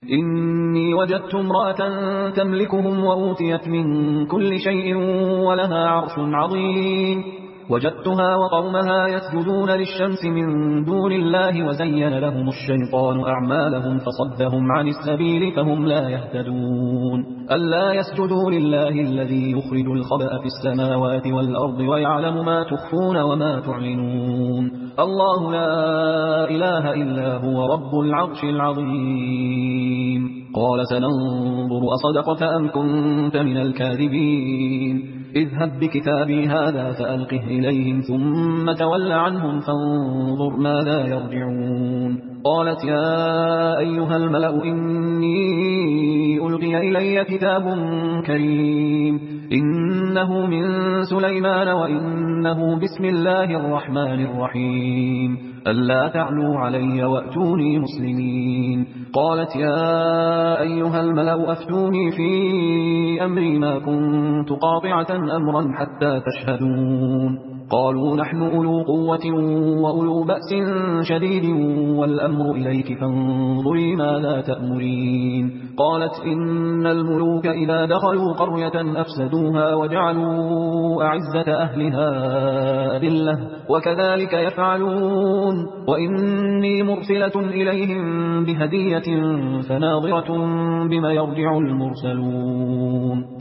إني وجدت امرأة تملكهم وأوتيت من كل شيء ولها عرش عظيم. وجدتها وقومها يسجدون للشمس من دون الله وزين لهم الشيطان أعمالهم فصدهم عن السبيل فهم لا يهتدون. ألا يسجدوا لله الذي يخرج الخبأ في السماوات والأرض ويعلم ما تخفون وما تعلنون. الله لا إله إلا هو رب العرش العظيم. قال سننظر أصدقت أم كنت من الكاذبين. اذهب بكتابي هذا فألقه إليهم ثم تول عنهم فانظر ماذا يرجعون. قالت يا أيها الملأ إني ألقي إلي كتاب كريم إنه من سليمان وإنه بسم الله الرحمن الرحيم ألا تعلوا علي وأتوني مسلمين. قالت يا أيها الملأ أفتوني في أمري ما كنت قاطعة أمرا حتى تشهدون. قالوا نحن أولو قوة وأولو بأس شديد والأمر إليك فانظري ماذا تأمرين. قالت إن الملوك إذا دخلوا قرية أفسدوها وجعلوا أعزة أهلها أذلة وكذلك يفعلون. وإني مرسلة إليهم بهدية فناظرة بما يرجع المرسلون.